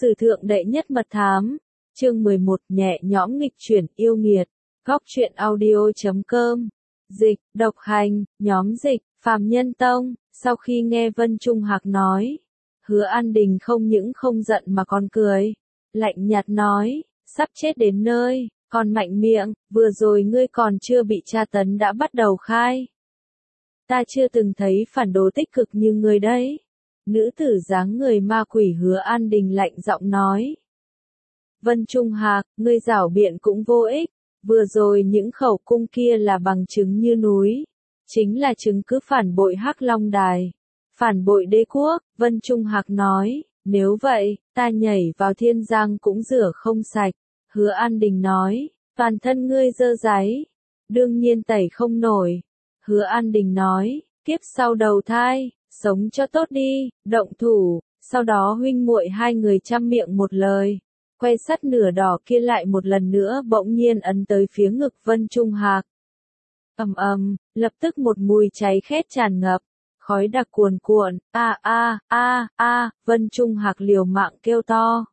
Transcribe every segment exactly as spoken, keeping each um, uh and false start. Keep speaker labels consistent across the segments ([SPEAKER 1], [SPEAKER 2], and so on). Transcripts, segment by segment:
[SPEAKER 1] Sử thượng đệ nhất mật thám, chương mười một nhẹ nhõm nghịch chuyển yêu nghiệt, góc truyện audio chấm com, dịch, độc hành, nhóm dịch, Phàm Nhân Tông. Sau khi nghe Vân Trung Hạc nói, Hứa An Đình không những không giận mà còn cười, lạnh nhạt nói, sắp chết đến nơi, còn mạnh miệng, vừa rồi ngươi còn chưa bị tra tấn đã bắt đầu khai. Ta chưa từng thấy phản đồ tích cực như ngươi đấy. Nữ tử dáng người ma quỷ Hứa An Đình lạnh giọng nói. Vân Trung Hạc, ngươi giảo biện cũng vô ích, vừa rồi những khẩu cung kia là bằng chứng như núi, chính là chứng cứ phản bội Hắc Long Đài, phản bội đế quốc. Vân Trung Hạc nói, nếu vậy, ta nhảy vào thiên giang cũng rửa không sạch. Hứa An Đình nói, toàn thân ngươi dơ dáy, đương nhiên tẩy không nổi. Hứa An Đình nói, kiếp sau đầu thai, sống cho tốt đi, động thủ. Sau đó huynh muội hai người chăm miệng một lời, quay sắt nửa đỏ kia lại một lần nữa bỗng nhiên ấn tới phía ngực Vân Trung Hạc. Ầm ầm, lập tức một mùi cháy khét tràn ngập, khói đặc cuồn cuộn, a a a a, Vân Trung Hạc liều mạng kêu to.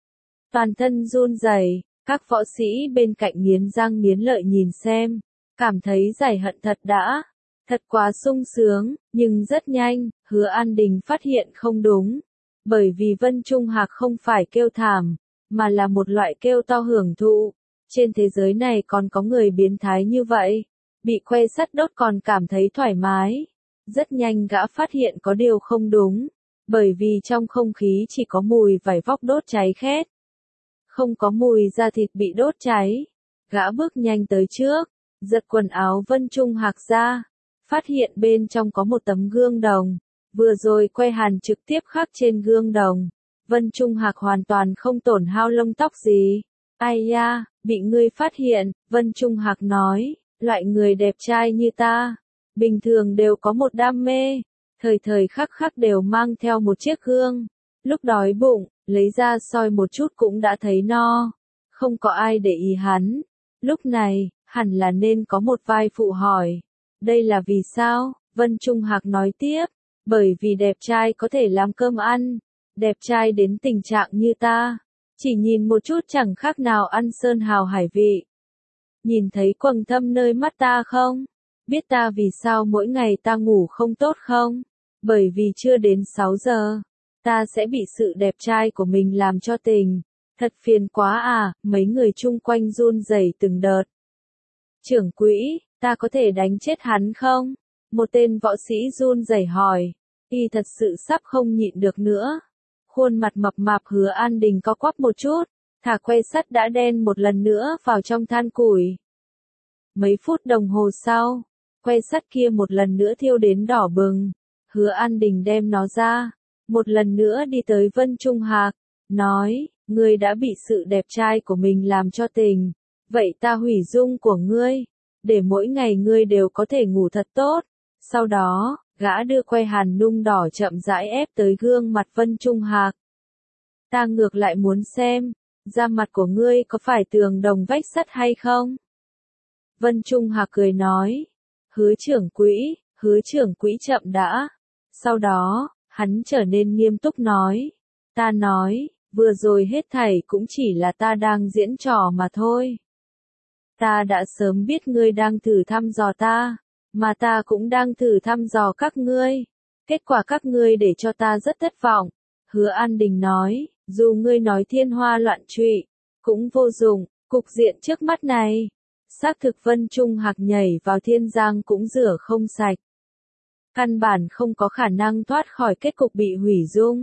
[SPEAKER 1] Toàn thân run rẩy, các võ sĩ bên cạnh nghiến răng nghiến lợi nhìn xem, cảm thấy giải hận thật đã. Thật quá sung sướng, nhưng rất nhanh, Hứa An Đình phát hiện không đúng. Bởi vì Vân Trung Hạc không phải kêu thảm, mà là một loại kêu to hưởng thụ. Trên thế giới này còn có người biến thái như vậy, bị que sắt đốt còn cảm thấy thoải mái. Rất nhanh gã phát hiện có điều không đúng, bởi vì trong không khí chỉ có mùi vải vóc đốt cháy khét. Không có mùi da thịt bị đốt cháy. Gã bước nhanh tới trước, giật quần áo Vân Trung Hạc ra. Phát hiện bên trong có một tấm gương đồng, vừa rồi que hàn trực tiếp khắc trên gương đồng. Vân Trung Hạc hoàn toàn không tổn hao lông tóc gì. Ai da, bị ngươi phát hiện, Vân Trung Hạc nói, loại người đẹp trai như ta, bình thường đều có một đam mê, thời thời khắc khắc đều mang theo một chiếc gương. Lúc đói bụng, lấy ra soi một chút cũng đã thấy no, không có ai để ý hắn. Lúc này, hẳn là nên có một vai phụ hỏi. Đây là vì sao? Vân Trung Hạc nói tiếp, bởi vì đẹp trai có thể làm cơm ăn, đẹp trai đến tình trạng như ta, chỉ nhìn một chút chẳng khác nào ăn sơn hào hải vị. Nhìn thấy quầng thâm nơi mắt ta không? Biết ta vì sao mỗi ngày ta ngủ không tốt không? Bởi vì chưa đến sáu giờ, ta sẽ bị sự đẹp trai của mình làm cho tình. Thật phiền quá à, mấy người chung quanh run rẩy từng đợt. Trưởng quỹ, ta có thể đánh chết hắn không? Một tên võ sĩ run rẩy hỏi. Y thật sự sắp không nhịn được nữa. Khuôn mặt mập mạp Hứa An Đình co quắp một chút, thả que sắt đã đen một lần nữa vào trong than củi. Mấy phút đồng hồ sau, que sắt kia một lần nữa thiêu đến đỏ bừng. Hứa An Đình đem nó ra, một lần nữa đi tới Vân Trung Hạc, nói, ngươi đã bị sự đẹp trai của mình làm cho tình. Vậy ta hủy dung của ngươi, để mỗi ngày ngươi đều có thể ngủ thật tốt. Sau đó, gã đưa que hàn nung đỏ chậm rãi ép tới gương mặt Vân Trung Hạc. Ta ngược lại muốn xem, da mặt của ngươi có phải tường đồng vách sắt hay không? Vân Trung Hạc cười nói, Hứa trưởng quỹ, Hứa trưởng quỹ chậm đã. Sau đó, hắn trở nên nghiêm túc nói, ta nói, vừa rồi hết thảy cũng chỉ là ta đang diễn trò mà thôi. Ta đã sớm biết ngươi đang thử thăm dò ta, mà ta cũng đang thử thăm dò các ngươi. Kết quả các ngươi để cho ta rất thất vọng. Hứa An Đình nói, dù ngươi nói thiên hoa loạn trụy, cũng vô dụng, cục diện trước mắt này. Xác thực Vân Trung Hạc nhảy vào thiên giang cũng rửa không sạch. Căn bản không có khả năng thoát khỏi kết cục bị hủy dung.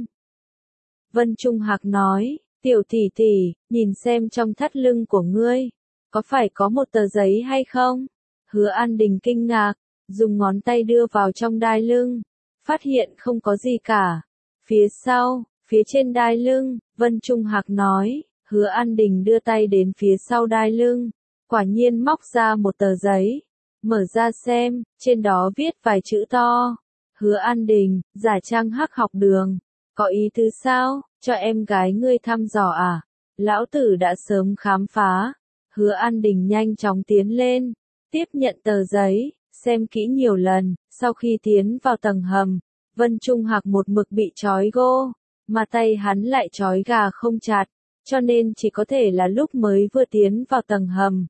[SPEAKER 1] Vân Trung Hạc nói, tiểu tỷ tỷ, nhìn xem trong thắt lưng của ngươi, có phải có một tờ giấy hay không? Hứa An Đình kinh ngạc, dùng ngón tay đưa vào trong đai lưng, phát hiện không có gì cả. Phía sau, phía trên đai lưng, Vân Trung Hạc nói, Hứa An Đình đưa tay đến phía sau đai lưng, quả nhiên móc ra một tờ giấy, mở ra xem, trên đó viết vài chữ to. Hứa An Đình, giả trang Hắc học đường, có ý tứ sao, cho em gái ngươi thăm dò à? Lão tử đã sớm khám phá. Hứa An Đình nhanh chóng tiến lên, tiếp nhận tờ giấy, xem kỹ nhiều lần. Sau khi tiến vào tầng hầm, Vân Trung Hạc một mực bị trói gô, mà tay hắn lại trói gà không chặt, cho nên chỉ có thể là lúc mới vừa tiến vào tầng hầm.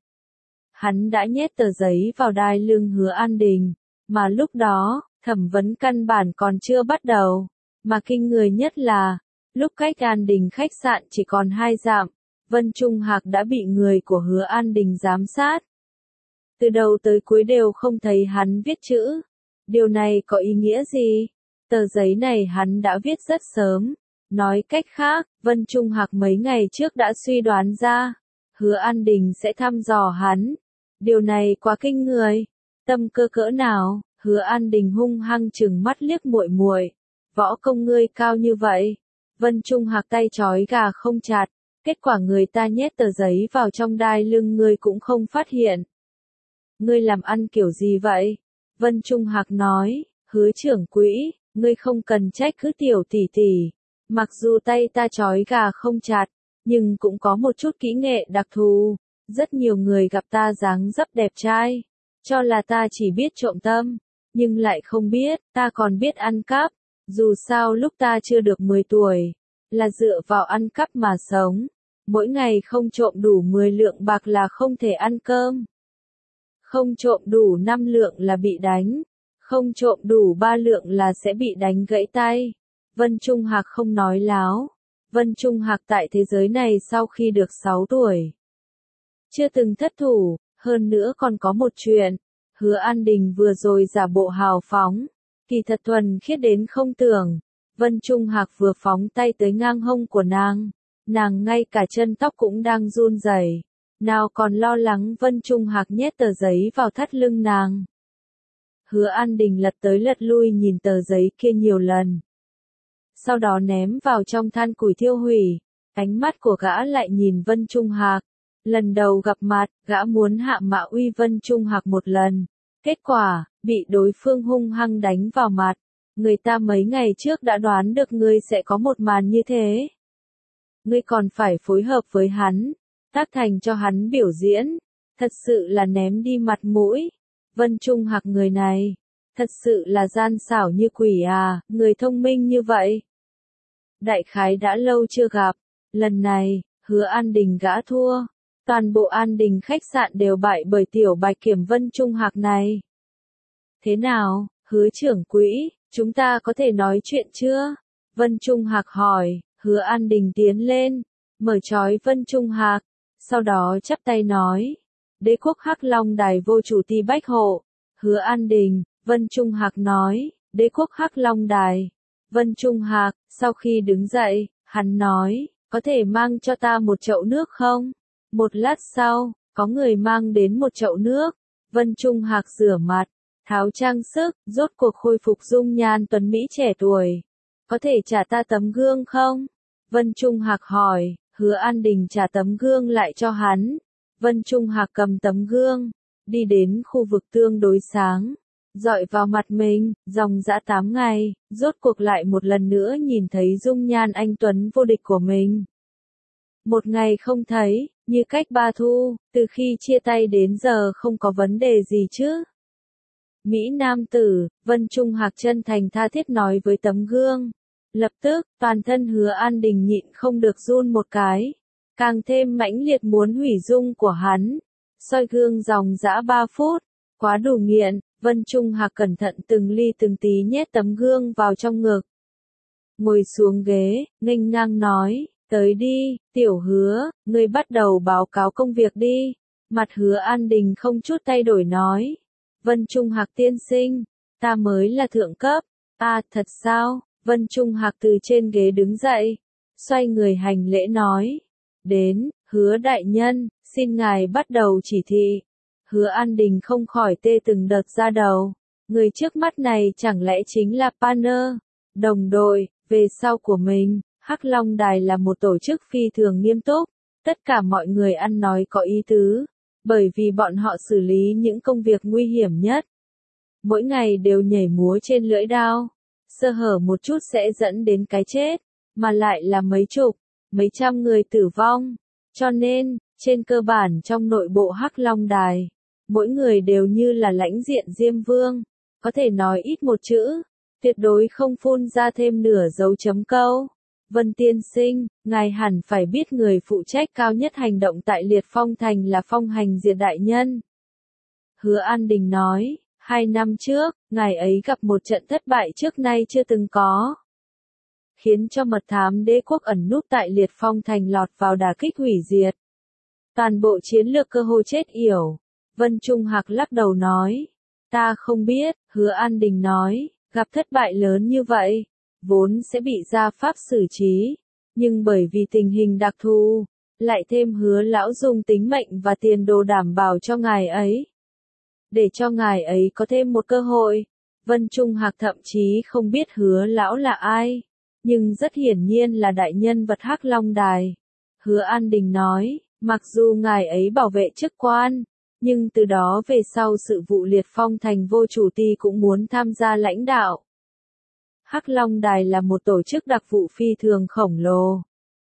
[SPEAKER 1] Hắn đã nhét tờ giấy vào đai lưng Hứa An Đình, mà lúc đó, thẩm vấn căn bản còn chưa bắt đầu, mà kinh người nhất là, lúc cách An Đình khách sạn chỉ còn hai dặm, Vân Trung Hạc đã bị người của Hứa An Đình giám sát. Từ đầu tới cuối đều không thấy hắn viết chữ. Điều này có ý nghĩa gì? Tờ giấy này hắn đã viết rất sớm. Nói cách khác, Vân Trung Hạc mấy ngày trước đã suy đoán ra, Hứa An Đình sẽ thăm dò hắn. Điều này quá kinh người. Tâm cơ cỡ nào? Hứa An Đình hung hăng trừng mắt liếc muội muội. Võ công ngươi cao như vậy. Vân Trung Hạc tay trói gà không chặt. Kết quả người ta nhét tờ giấy vào trong đai lưng ngươi cũng không phát hiện. Ngươi làm ăn kiểu gì vậy? Vân Trung Hạc nói, Hứa trưởng quỹ, ngươi không cần trách cứ tiểu tỷ tỷ. Mặc dù tay ta trói gà không chặt, nhưng cũng có một chút kỹ nghệ đặc thù. Rất nhiều người gặp ta dáng dấp đẹp trai, cho là ta chỉ biết trộm tâm, nhưng lại không biết, ta còn biết ăn cắp. Dù sao lúc ta chưa được mười tuổi, là dựa vào ăn cắp mà sống. Mỗi ngày không trộm đủ mười lượng bạc là không thể ăn cơm. Không trộm đủ năm lượng là bị đánh. Không trộm đủ ba lượng là sẽ bị đánh gãy tay. Vân Trung Hạc không nói láo. Vân Trung Hạc tại thế giới này sau khi được sáu tuổi, chưa từng thất thủ, hơn nữa còn có một chuyện. Hứa An Đình vừa rồi giả bộ hào phóng, kỳ thật thuần khiết đến không tưởng. Vân Trung Hạc vừa phóng tay tới ngang hông của nàng, nàng ngay cả chân tóc cũng đang run rẩy, nào còn lo lắng Vân Trung Hạc nhét tờ giấy vào thắt lưng nàng. Hứa An Đình lật tới lật lui nhìn tờ giấy kia nhiều lần, sau đó ném vào trong than củi thiêu hủy. Ánh mắt của gã lại nhìn Vân Trung Hạc. Lần đầu gặp mặt, gã muốn hạ mạ uy Vân Trung Hạc một lần. Kết quả, bị đối phương hung hăng đánh vào mặt. Người ta mấy ngày trước đã đoán được ngươi sẽ có một màn như thế. Ngươi còn phải phối hợp với hắn, tác thành cho hắn biểu diễn. Thật sự là ném đi mặt mũi. Vân Trung Hạc người này, thật sự là gian xảo như quỷ à, người thông minh như vậy. Đại khái đã lâu chưa gặp, lần này, Hứa An Đình gã thua. Toàn bộ An Đình khách sạn đều bại bởi tiểu bạch kiểm Vân Trung Hạc này. Thế nào, Hứa trưởng quỹ, chúng ta có thể nói chuyện chưa? Vân Trung Hạc hỏi. Hứa An Đình tiến lên, mở trói Vân Trung Hạc, sau đó chắp tay nói. Đế quốc Hắc Long Đài vô chủ Ti Bách Hộ. Hứa An Đình, Vân Trung Hạc nói. Đế quốc Hắc Long Đài. Vân Trung Hạc, sau khi đứng dậy, hắn nói, có thể mang cho ta một chậu nước không? Một lát sau, có người mang đến một chậu nước. Vân Trung Hạc rửa mặt, tháo trang sức, rốt cuộc khôi phục dung nhan tuấn mỹ trẻ tuổi. Có thể trả ta tấm gương không? Vân Trung Hạc hỏi. Hứa An Đình trả tấm gương lại cho hắn. Vân Trung Hạc cầm tấm gương, đi đến khu vực tương đối sáng, dọi vào mặt mình. Dòng dã tám ngày, rốt cuộc lại một lần nữa nhìn thấy dung nhan anh tuấn vô địch của mình. Một ngày không thấy, như cách ba thu, từ khi chia tay đến giờ không có vấn đề gì chứ? Mỹ nam tử, Vân Trung Hạc chân thành tha thiết nói với tấm gương. Lập tức, toàn thân Hứa An Đình nhịn không được run một cái, càng thêm mãnh liệt muốn hủy dung của hắn. Soi gương dòng dã ba phút, quá đủ nghiện. Vân Trung Hạc cẩn thận từng ly từng tí nhét tấm gương vào trong ngực. Ngồi xuống ghế, nghênh ngang nói. Tới đi, tiểu Hứa, ngươi bắt đầu báo cáo công việc đi. Mặt Hứa An Đình không chút thay đổi nói. Vân Trung Hạc tiên sinh, ta mới là thượng cấp. À, thật sao? Vân Trung Hạc từ trên ghế đứng dậy, xoay người hành lễ nói. Đến, Hứa đại nhân, xin ngài bắt đầu chỉ thị. Hứa An Đình không khỏi tê từng đợt ra đầu. Người trước mắt này chẳng lẽ chính là partner, đồng đội, về sau của mình. Hắc Long Đài là một tổ chức phi thường nghiêm túc, tất cả mọi người ăn nói có ý tứ, bởi vì bọn họ xử lý những công việc nguy hiểm nhất. Mỗi ngày đều nhảy múa trên lưỡi dao, sơ hở một chút sẽ dẫn đến cái chết, mà lại là mấy chục, mấy trăm người tử vong. Cho nên, trên cơ bản trong nội bộ Hắc Long Đài, mỗi người đều như là lãnh diện Diêm Vương, có thể nói ít một chữ, tuyệt đối không phun ra thêm nửa dấu chấm câu. Vân tiên sinh, ngài hẳn phải biết người phụ trách cao nhất hành động tại Liệt Phong Thành là Phong Hành Diệt đại nhân. Hứa An Đình nói, hai năm trước, ngài ấy gặp một trận thất bại trước nay chưa từng có. Khiến cho mật thám đế quốc ẩn núp tại Liệt Phong Thành lọt vào đả kích hủy diệt. Toàn bộ chiến lược cơ hồ chết yểu. Vân Trung Hạc lắc đầu nói, ta không biết, Hứa An Đình nói, gặp thất bại lớn như vậy, vốn sẽ bị gia pháp xử trí, nhưng bởi vì tình hình đặc thù, lại thêm Hứa lão dùng tính mệnh và tiền đồ đảm bảo cho ngài ấy. Để cho ngài ấy có thêm một cơ hội, Vân Trung Hạc thậm chí không biết Hứa lão là ai, nhưng rất hiển nhiên là đại nhân vật Hắc Long Đài. Hứa An Đình nói, mặc dù ngài ấy bảo vệ chức quan, nhưng từ đó về sau sự vụ Liệt Phong Thành vô chủ ti cũng muốn tham gia lãnh đạo. Hắc Long Đài là một tổ chức đặc vụ phi thường khổng lồ.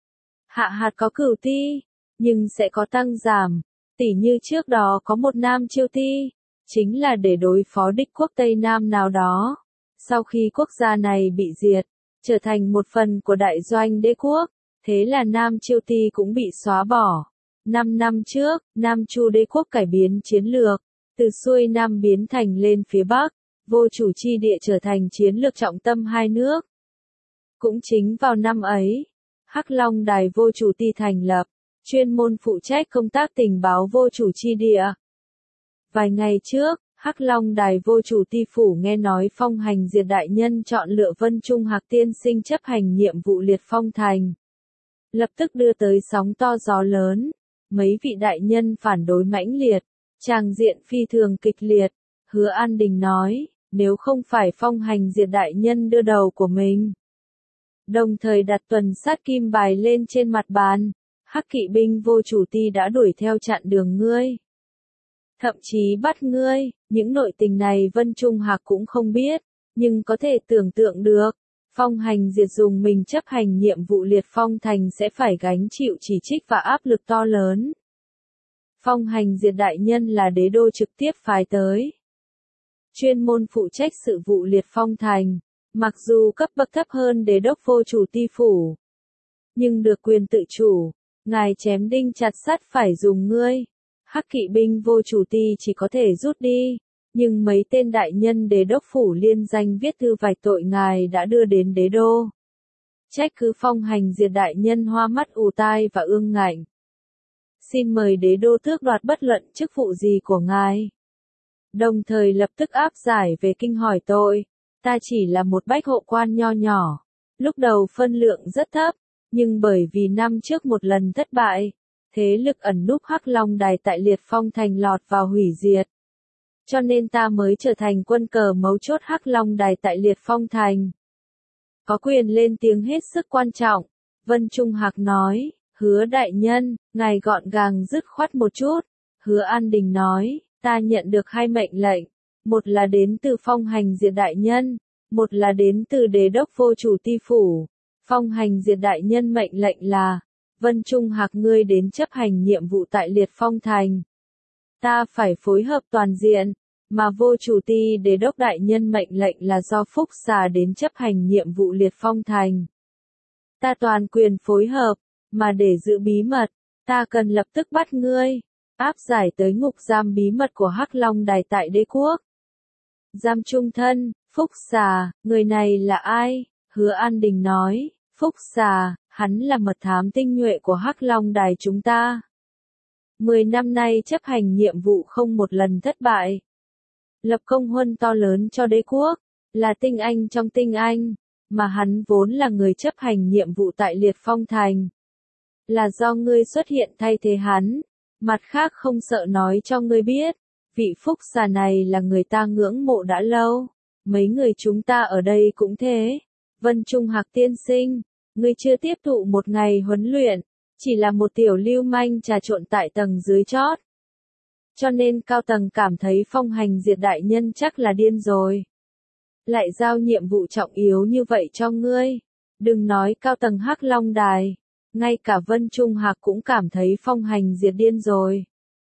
[SPEAKER 1] Hạ hạt có cửu ti, nhưng sẽ có tăng giảm, tỉ như trước đó có một Nam Chiêu ti, chính là để đối phó địch quốc Tây Nam nào đó. Sau khi quốc gia này bị diệt, trở thành một phần của đại doanh đế quốc, thế là Nam Chiêu ti cũng bị xóa bỏ. Năm năm trước, Nam Chu đế quốc cải biến chiến lược, từ xuôi Nam biến thành lên phía Bắc, vô chủ chi địa trở thành chiến lược trọng tâm hai nước. Cũng chính vào năm ấy, Hắc Long Đài vô chủ ti thành lập, chuyên môn phụ trách công tác tình báo vô chủ chi địa. Vài ngày trước, Hắc Long Đài vô chủ ti phủ nghe nói Phong Hành Diệt đại nhân chọn lựa Vân Trung Hạc tiên sinh chấp hành nhiệm vụ Liệt Phong Thành. Lập tức đưa tới sóng to gió lớn, mấy vị đại nhân phản đối mãnh liệt, tràng diện phi thường kịch liệt. Hứa An Đình nói, nếu không phải Phong Hành Diệt đại nhân đưa đầu của mình, đồng thời đặt tuần sát kim bài lên trên mặt bàn, Hắc kỵ binh vô chủ ti đã đuổi theo chặn đường ngươi. Thậm chí bắt ngươi, những nội tình này Vân Trung Hạc cũng không biết, nhưng có thể tưởng tượng được, Phong Hành Diệt dùng mình chấp hành nhiệm vụ Liệt Phong Thành sẽ phải gánh chịu chỉ trích và áp lực to lớn. Phong Hành Diệt đại nhân là đế đô trực tiếp phái tới, chuyên môn phụ trách sự vụ Liệt Phong Thành, mặc dù cấp bậc thấp hơn đế đốc vô chủ ti phủ, nhưng được quyền tự chủ, ngài chém đinh chặt sắt phải dùng ngươi. Hắc kỵ binh vô chủ ti chỉ có thể rút đi, nhưng mấy tên đại nhân đế đốc phủ liên danh viết thư vạch tội ngài đã đưa đến đế đô. Trách cứ Phong Hành Diệt đại nhân hoa mắt ù tai và ương ngạnh. Xin mời đế đô tước đoạt bất luận chức vụ gì của ngài. Đồng thời lập tức áp giải về kinh hỏi tội, ta chỉ là một bách hộ quan nho nhỏ, lúc đầu phân lượng rất thấp, nhưng bởi vì năm trước một lần thất bại, thế lực ẩn núp Hắc Long Đài tại Liệt Phong Thành lọt vào hủy diệt. Cho nên ta mới trở thành quân cờ mấu chốt Hắc Long Đài tại Liệt Phong Thành. Có quyền lên tiếng hết sức quan trọng, Vân Trung Hạc nói, Hứa đại nhân, ngài gọn gàng dứt khoát một chút. Hứa An Đình nói, ta nhận được hai mệnh lệnh, một là đến từ Phong Hành Diệt đại nhân, một là đến từ đế đốc vô chủ ti phủ. Phong Hành Diệt đại nhân mệnh lệnh là, Vân Trung Hạc ngươi đến chấp hành nhiệm vụ tại Liệt Phong Thành. Ta phải phối hợp toàn diện, mà vô chủ ti đế đốc đại nhân mệnh lệnh là do Phúc Xà đến chấp hành nhiệm vụ Liệt Phong Thành. Ta toàn quyền phối hợp, mà để giữ bí mật, ta cần lập tức bắt ngươi, áp giải tới ngục giam bí mật của Hắc Long Đài tại đế quốc. Giam trung thân, Phúc Xà, người này là ai? Hứa An Đình nói, Phúc Xà, hắn là mật thám tinh nhuệ của Hắc Long Đài chúng ta. Mười năm nay chấp hành nhiệm vụ không một lần thất bại. Lập công huân to lớn cho đế quốc, là tinh anh trong tinh anh, mà hắn vốn là người chấp hành nhiệm vụ tại Liệt Phong Thành. Là do ngươi xuất hiện thay thế hắn, mặt khác không sợ nói cho ngươi biết, vị Phúc Xà này là người ta ngưỡng mộ đã lâu, mấy người chúng ta ở đây cũng thế. Vân Trung Hạc tiên sinh, ngươi chưa tiếp thụ một ngày huấn luyện, chỉ là một tiểu lưu manh trà trộn tại tầng dưới chót. Cho nên cao tầng cảm thấy Phong Hành Diệt đại nhân chắc là điên rồi. Lại giao nhiệm vụ trọng yếu như vậy cho ngươi. Đừng nói cao tầng Hắc Long Đài, ngay cả Vân Trung Hạc cũng cảm thấy Phong Hành Diệt điên rồi.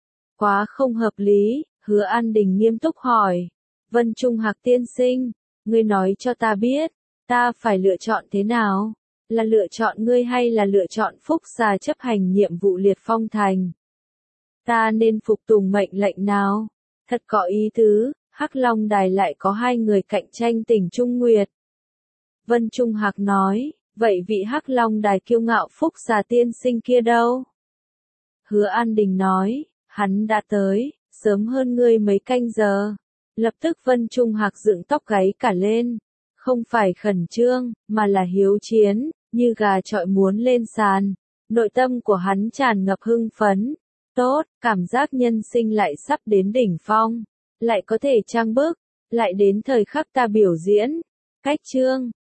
[SPEAKER 1] Quá không hợp lý, Hứa An Đình nghiêm túc hỏi. Vân Trung Hạc tiên sinh, ngươi nói cho ta biết, ta phải lựa chọn thế nào? Là lựa chọn ngươi hay là lựa chọn Phúc Gia chấp hành nhiệm vụ liệt phong thành? Ta nên phục tùng mệnh lệnh nào? Thật có ý tứ, Hắc Long Đài lại có hai người cạnh tranh tỉnh Trung Nguyệt. Vân Trung Hạc nói, vậy vị Hắc Long Đài kiêu ngạo Phúc Gia tiên sinh kia đâu? Hứa An Đình nói, hắn đã tới, sớm hơn ngươi mấy canh giờ. Lập tức Vân Trung Hạc dựng tóc gáy cả lên. Không phải khẩn trương, mà là hiếu chiến, như gà chọi muốn lên sàn. Nội tâm của hắn tràn ngập hưng phấn. Tốt, cảm giác nhân sinh lại sắp đến đỉnh phong. Lại có thể trang bức, lại đến thời khắc ta biểu diễn. Cách chương